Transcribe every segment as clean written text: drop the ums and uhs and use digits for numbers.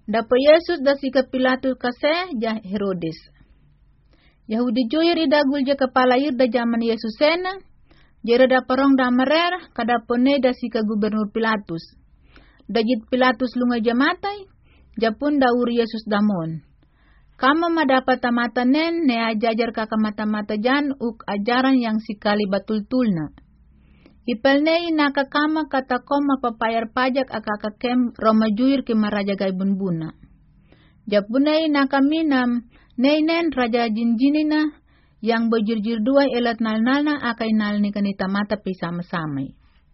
Dapo Yesus da si ke Pilatus kase ja Herodes. Yahudi joyer ida gulje kepala ir da zaman Yesus sena. Jere da parong da merer kadapone da si ke gubernur Pilatus. Dajit Pilatus lunga jamatai. Japun da uri Yesus damon. Kama madapat tamatanen ne ajajar kaka mata-mata jan uk ajaran yang sikali batul-tulna. Ipelnei naka kama kata koma papayar pajak akaka kem Roma juir ke maraja gaibun buna. Japunei naka minam neinen raja jinjinina yang bejirjir dua elat nal-nalna akai nalni kanita mata pi sama-samai.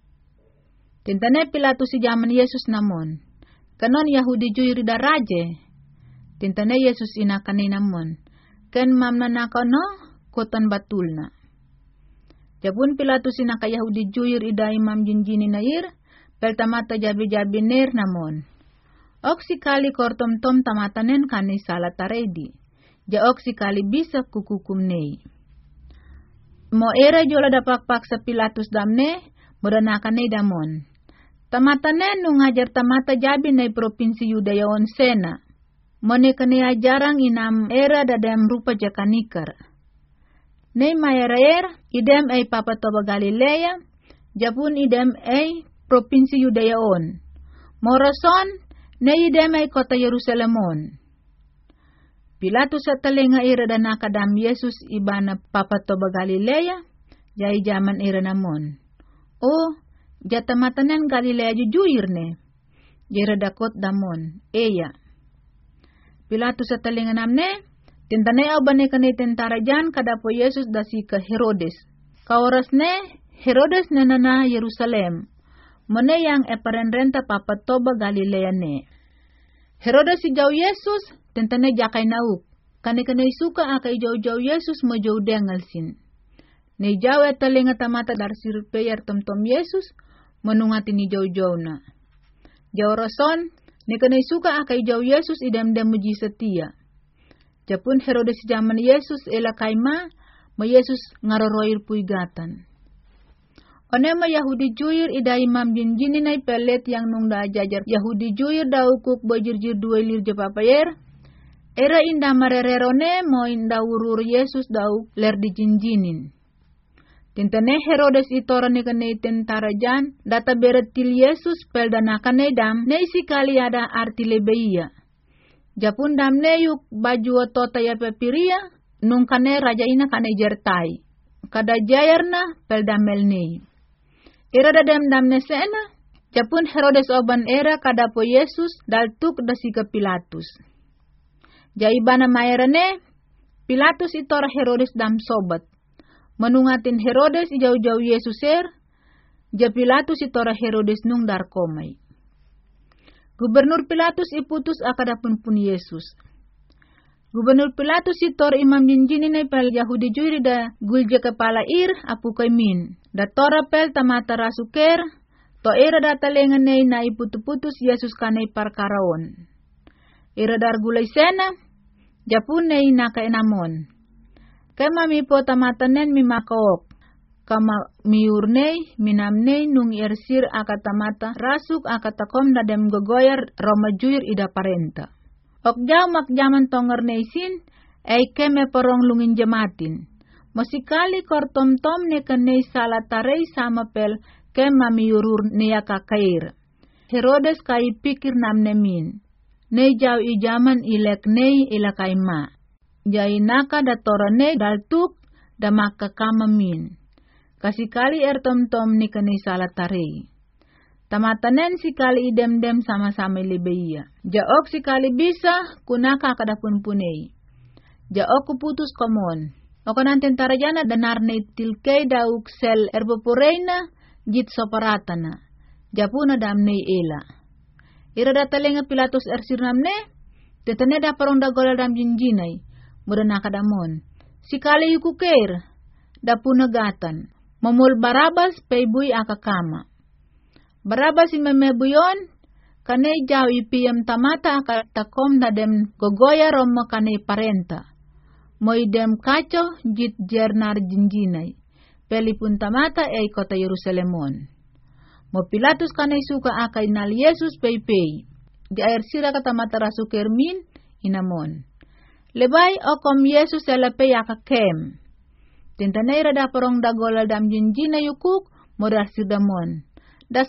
Tintane Pilatus si zaman Yesus namon. Kanon Yahudi juir da raje. Tintane Yesus inakani namon. Ken mamna nakano kotan batulna. Japun Pilatus inaka Yahudi juir ida imam jinjini nair, pel tamata jabi-jabi ner namon. Oksi kali kortom-tom tamatanen kani salat taredi. Ja oksi kali bisa kukukum nei. Mo era jola dapak paksa Pilatus damne, mudanaka nei damon. Tamatanen nungajar tamata jabi nei provinsi Yudea on sena. Mone kani ajarang inam era dadam rupa jakanikar. Nei mayaraer, idem ay papatoba Galilea, Japun idem ay provinsi Yudea on. Morason, nei idem ay kota Yerusalemon. Pilatus sa talenga ira da nakadam Yesus ibana papatoba Galilea, jay jaman ira namon. O, jatamatanan Galilea jujuir ne. Jera dakot damon, eya. Pilatus sa talenga namne, tintane au bane kane tentara jan kadapo Yesus dasi ke Herodes. Kauras ne Herodes nenana Yerusalem. Mone yang eparen renta papatoba Galilea ne. Herodes si jauh Yesus tintane jakai nauk. Kane suka akai jauh-jauh Yesus mo jauh dengal sin. Ne jauh etalenga tamata dar sirpeyar tom-tom Yesus menungati ni jauh-jauh na. Jauh rason ne kane suka akai jauh Yesus idam-dam muji setia. Japun Herodes zaman Yesus ela kaima, ma Yesus ngaroroir puigatan. Onema Yahudi juir ida imam jinjini nai pelet yang nung da ajajar Yahudi juir da ukuk bojirjir dua lir jepapayer. Era inda marererone mo inda urur Yesus dau ler di jinjinin. Tintane Herodes itorane kane tentara jan data beretil Yesus pel danakane dam nei sikali ada arti lebeia. Japun damne yuk baju tota ya pepiria, nung kane raja ina kane jertai. Kada jayarna pel damel nei. Era da damne sena, Japun Herodes oban era kada po Yesus daltuk dasi ke Pilatus. Jaibana mayarane, Pilatus itora Herodes dam sobat. Menungatin Herodes ijauh-jauh Yesus ja Pilatus itora Herodes nung darkomai. Gubernur Pilatus iputus akadapun pun Yesus. Gubernur Pilatus itor imam jinjini na pel Yahudi juiri da gulje kepala ir apu kaimin. Da tora pel tamata rasuker, to era da talengan na iputu-putus Yesus kanay parkaraon. Era dar gulay sena, japun na kainamon. Kay mamipo tamatanen mimakaok. Kama miurnei, minamnei nung irsir akatamata, rasuk akatakom na dem gogoyar Roma juir ida parenta. Okjaw makjaman tonger neisin, ay keme porong lungin jamatin. Mosikali kortom-tom ne kanei salatarei sama pel kema miurur neya kakair. Herodes kai pikir namnemin. Nei jaw ijaman ilek nei ilakai ma. Jai naka datorane daltuk da makakamamin. Kasikali tom-tom ni kanay salatarei. Tamatanen sikali idem-dem sama-sama libeia. Jaok sikali bisa kunaka kadapun punei. Jaok kuputus komon. Okanan tentara jana danar na itilkei dauk sel erbopureina jit soparatana. Japuna damnei ela. Ira datalenga Pilatus ersirnamne. Tetane da parong da gola dam jinjinay. Muda nakadamon. Sikali yukuker. Dapuna gatan. Mamul Barabas paybuy akakama. Barabas imemebuyon, kanay jaw ipiyam tamata akatakom na dem gogoya romo kanay parenta. Moy dem kacho jit jernar jinjinay. Pelipun tamata ay kota Yerusalemon. Mo Pilatus kanay suka akay nal Yesus paypay. jair sira kata mata rasuker min inamon. Lebay okom Yesus elape yakakem. Tintanay rada parong dagolal dam jinjina yukuk modar sirdamon. Da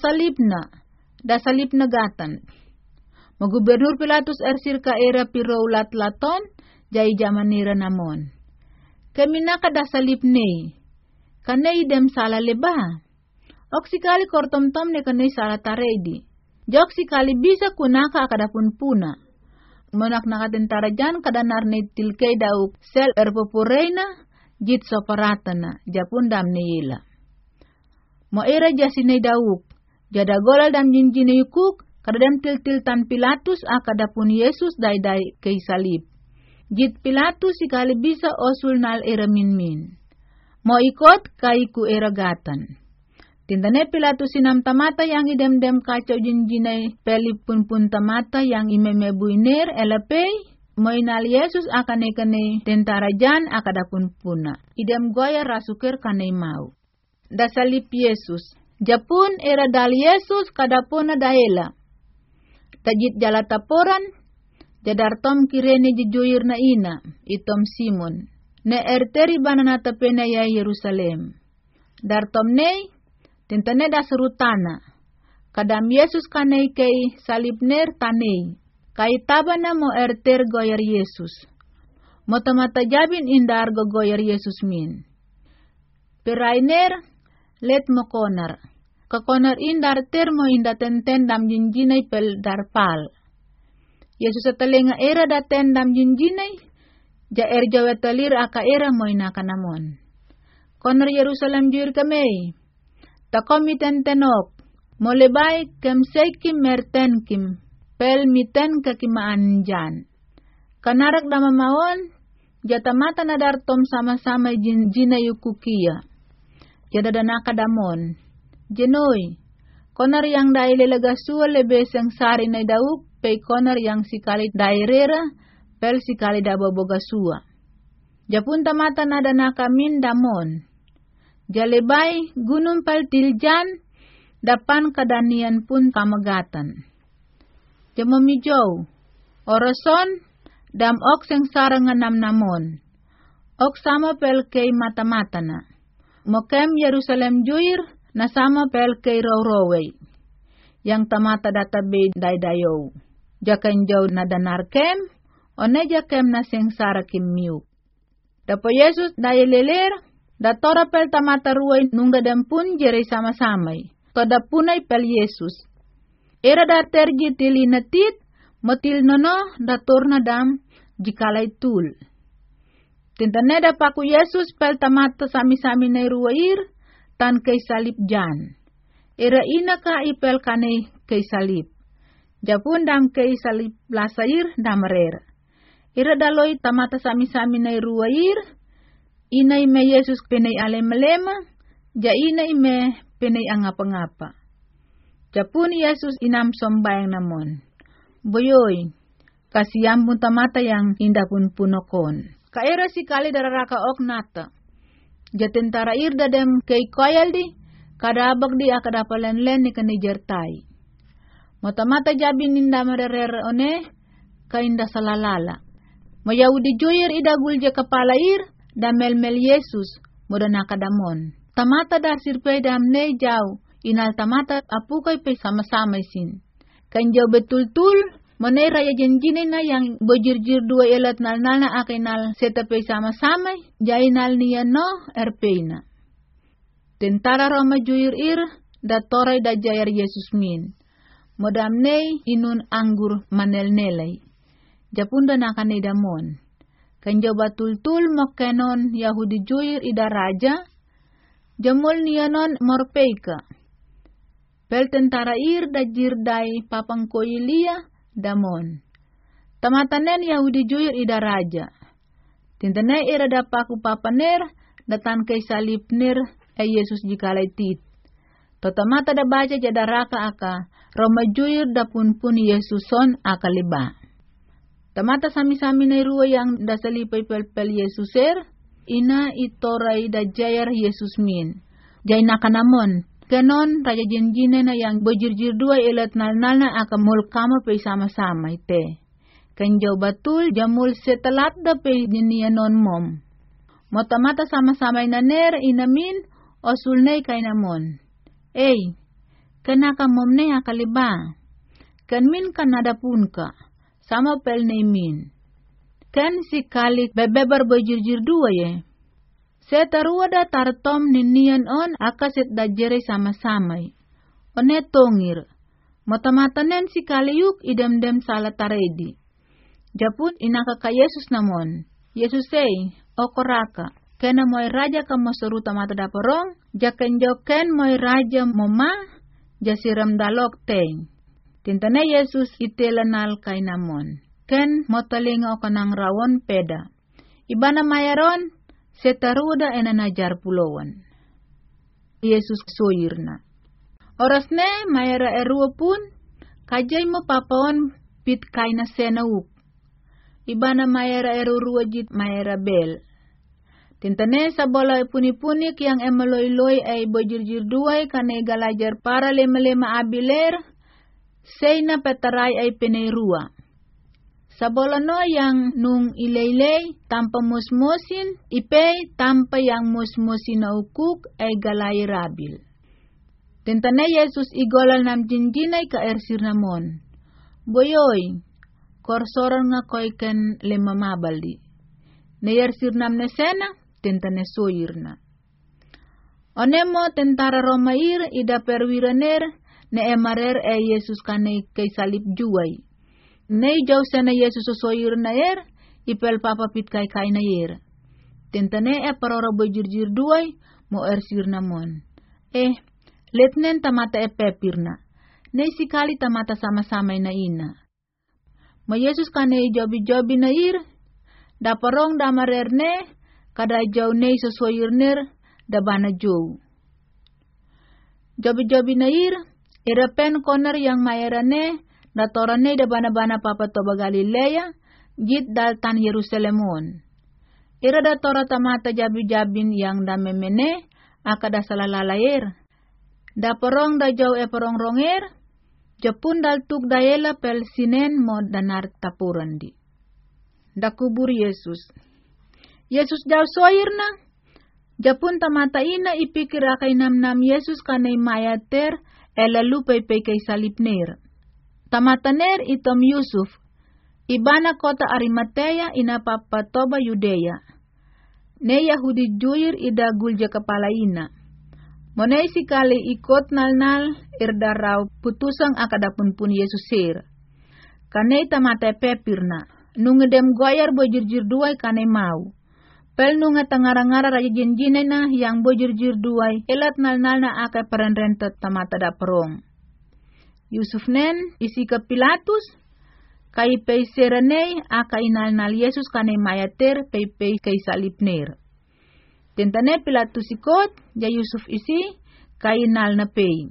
salib na gatan. Magubernur Pilatus ersir ka era piroulat laton jay jamanira namon. Keminaka da salib ne. Kanay dem sala leba. Oksikali kortom-tom ne kanay sala taredi. Jok sikali bisa kunaka akadapun puna. Monak nakatentara jan kadanar ne tilkay dauk sel erpopureina jit soparatana japun dam ne yela. Mo era jasinay dauk. Jada golal dam jinjine yukuk kadadam til tan Pilatus akadapun Yesus dai kay salib. Jit Pilatus sikali bisa osul nal era min. Mo ikot kay ku era gatan. Tintane Pilatus sinam tamata yang idem-dem kacau jinjinay pelipun pun tamata yang imemebuiner elapay mo inal Yesus akane-kane tentara jan akadapun puna. Idem goya rasuker kanay mau. Da salib Yesus. Japun era dal Yesus kadapuna daela. Tajit jala taporan jadar tom kirene jijuir na ina itom Simon. Ne erteri banana tapena ya Yerusalem. Dar tom nei tintane da serutana. Kadam Yesus kanei kay salibner tanei. Kay tabana mo erter goyer Yesus. Mo tamata jabin indar go goyer Yesus min. Perainer let mo konar. Kakonar indar ter mo inda tenten dam jinjinay pel darpal. Yesus atalinga era daten dam jinjinay. Ja jawetalir aka era mo inakanamon. Konar Yerusalem jur kami. Takomi tentenok. Molebay kem seikim merten kim. Pel miten kakimaan jan. Kanarak damamaon. Jatamata nadartom sama-sama jinjinay yukukia. Jadadanaka damon. Jenoy, konar yang daile lagasua lebe sengsari na dauk, pay konar yang sikali dairera, pel sikali dabobogasua. Japun tamata nada nakamin damon. Jalebay gunung pal tiljan, dapan kadanian pun kamagatan. Jamomijow, orason, dam ok sengsara nganam namon. Ok sama pel kay mata-mata na. Mokem Yerusalem juir, nasama pel kay rawraway. Yang tamata databe daydayo. Jakan jaw na danarkem, o ne jakem na sengsara kimmiuk. Dapo Yesus dayeleler, datora pel tamata ruway nung dadampun jere sama-samay. Toda punay pel Yesus. Era daterji tilinatit, motil nono dator na dam jikalay tul. Tintane da paku Yesus pel tamata sami-sami na ruwair, tan kay salib jan. Era ina ka ipel kane kay salib. Japun dam kay salib lasair damarer. Era daloy tamata sami-sami na ruwair, inay me Yesus penay alem-alema, ja inay me penay angapa-ngapa. Japun Yesus inam sombayang namon. Boyoy, kasiyam pun tamata yang indah pun punokon. Kaera si kali dararaka ok nata. Jatentara irda dem kay koyal di, kadabag di akadapalan len ni kanijertay. Motamata jabi ninda marerer one, kainda salalala. Mayawudi joyer idagul je kapalair, damelmel Yesus, muda nakadamon. Tamata dar sirpay damne jaw, inal tamata apukay pay sama-sama isin. Kanjaw betul-tul, Monay raya jinjinin na yang bojirjir dua elat nal na akinal setapay sama-samay, jainal niya no erpena. Tentara Roma juyir datoray da jayar Yesus min. Modamney inun anggur manel-nelay. Japunda nakanay damon. Kanjaw batul-tul mokenon Yahudi juyir ida raja, jamol niya non morpeyka. Pel tentara da jirday papangkoyilia, damon. Tamatanen Yahudi juyir ida raja. Tintane ira dapaku papaner, datan kay salipner ay Yesus jikalay tit. Totamata da baca jadaraka aka, Roma juyir da punpun Yesuson akaliba. Tamata sami-sami na ruwa yang dasalipay pel Yesuser, ina itoray da jayar Yesus min. Jay nakanamon, Ganon raja jinjine na yang bojirjir dua ilat nal-nal na aka mulkama pe sama-sama ite. Kanjau batul jamul setelat da pe non mom. Mata-mata sama-sama inaner inamin osul nei kainamon. Kenaka mom nei akaliba. Kan min kan nada pun ka. Sama pel nei min. Kan si kalik bebebar bojirjir dua ye. Setarua da tartom ninian on akaset da jere sama-sama. One tongir. Mata-mata nen si kaliyuk idem-dem salah taredi. Japun inaka ka Yesus namon. Yesus okoraka. Kena moy raja ka moseruta mata da porong. Jaken joken moy raja moma. Jasiram dalok teng. Tintane Yesus itelanal kay namon. Ken motalinga o kanang rawon peda. Ibana mayaron. Setaruda enanajar pulauan. Yesus soirna. Orasne mayara erua pun. Kajay mo papaon pit kaina senauk. Ibana mayara erurua jit mayara bel. Tintane sa bola puni-punik yang emaloy-loy ay bojirjir duay kanay galajar para lema-lema abiler. Say na petaray ay penerua. Sa bola no yang nung ilaylay tanpa musmusin, ipay tanpa yang musmusin na ukuk ay galay rabil. Tintane Yesus igolal nam jinjinay ka ersir namon. Boyoy, korsoran nga koy ken lemamabaldi. Neyersir nam nesena, tintane soyirna. Onemo tentara Romair ida perwiraner ne emarer e Yesus kanay kay salib juway. Nei jauh sana Yesus sosoyir na ipel papa pit kai na Tentane parora bojirjir duay mo ersir namon. Letnen tamata pepirna. Nei sikali tamata sama-sama na ina. Ma Yesus kanay jobi-jobi na da parong da marerne kada jauh nei sosoyir da bana jauh. Jobi-jobi na irapen koner yang mayarane da torane da bana-bana papa toba Galilea, git daltan Yerusalemon. Ira da tora tamata jabi-jabin yang da memene, akada salalalayer. Da porong da jauh porong ronger, japun dal tuk daela pel sinen mo danar tapurandi. Da kubur Yesus. Yesus jauh soirna, japun tamata ina ipikir akay nam-nam Yesus kanay mayater, lalu pay kay salipner. Tamataner itom Yusuf, ibana kota Arimatea inapapatoba Yudea. Ne Yahudi juir ida gulja kepala ina. Monei sikali ikot nal-nal irdarau putusang akadapun pun Yesus sir. Kanei tamata pepirna, nungedem goyar bojirjir duay kanei mau. Pel nunga tangara-ngara raja jinjine na yang bojirjir duay elat nal-nal na akay perenrentet tamata da perong. Yusuf nen isi ke Pilatus kay pay serenay aka inal-nal Yesus kanay mayater pay kay salipner. Tentane Pilatus ikot ja Yusuf isi kay inal na pay.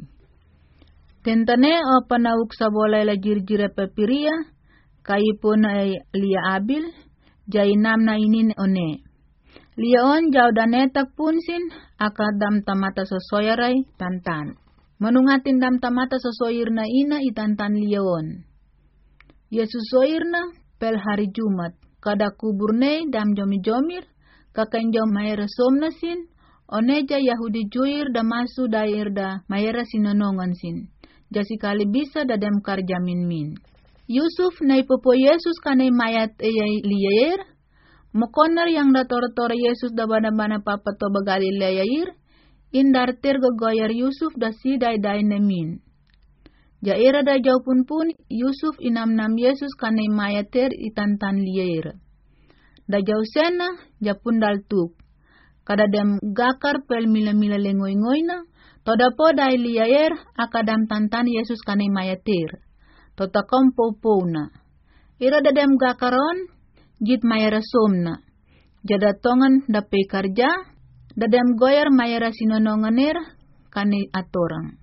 Tentane o panauk sa bola la jirjira papiria kay po na liya abil ja inam na inin one. Liya on jaw danetak punsin aka dam tamata sosoyaray tantan. Manungatin dam tamata sosoyir na ina itantan liyaon. Yesus soyir na pel hari Jumat. Kada kubur ne dam jomi-jomir. Kakanjom mayera somnasin. Oneja Yahudi juir da masu dair da mayera sinonongan sin. Jasi kali bisa da dem karjamin min. Yusuf na ipopo Yesus kanay mayat eyay liyair. Mokoner yang da tora-tora Yesus da bana-bana papatoba Galileair. Indar goyar Yusuf da si day nemin. Jaira da jauh pun Yusuf inam-nam Yesus kanay mayater itantan liyair. Da jauh sena japun dal tuk. Kada dem gakar pel mila-mila lengoy-ngoy na. Toda po day liyair akadam tantan Yesus kanay mayater. Tota kompo-po na. Ira da dem gakaron jit mayara somna. Jada tongan da pay karja. Dadam goyar mayara sinononganer kani atorang.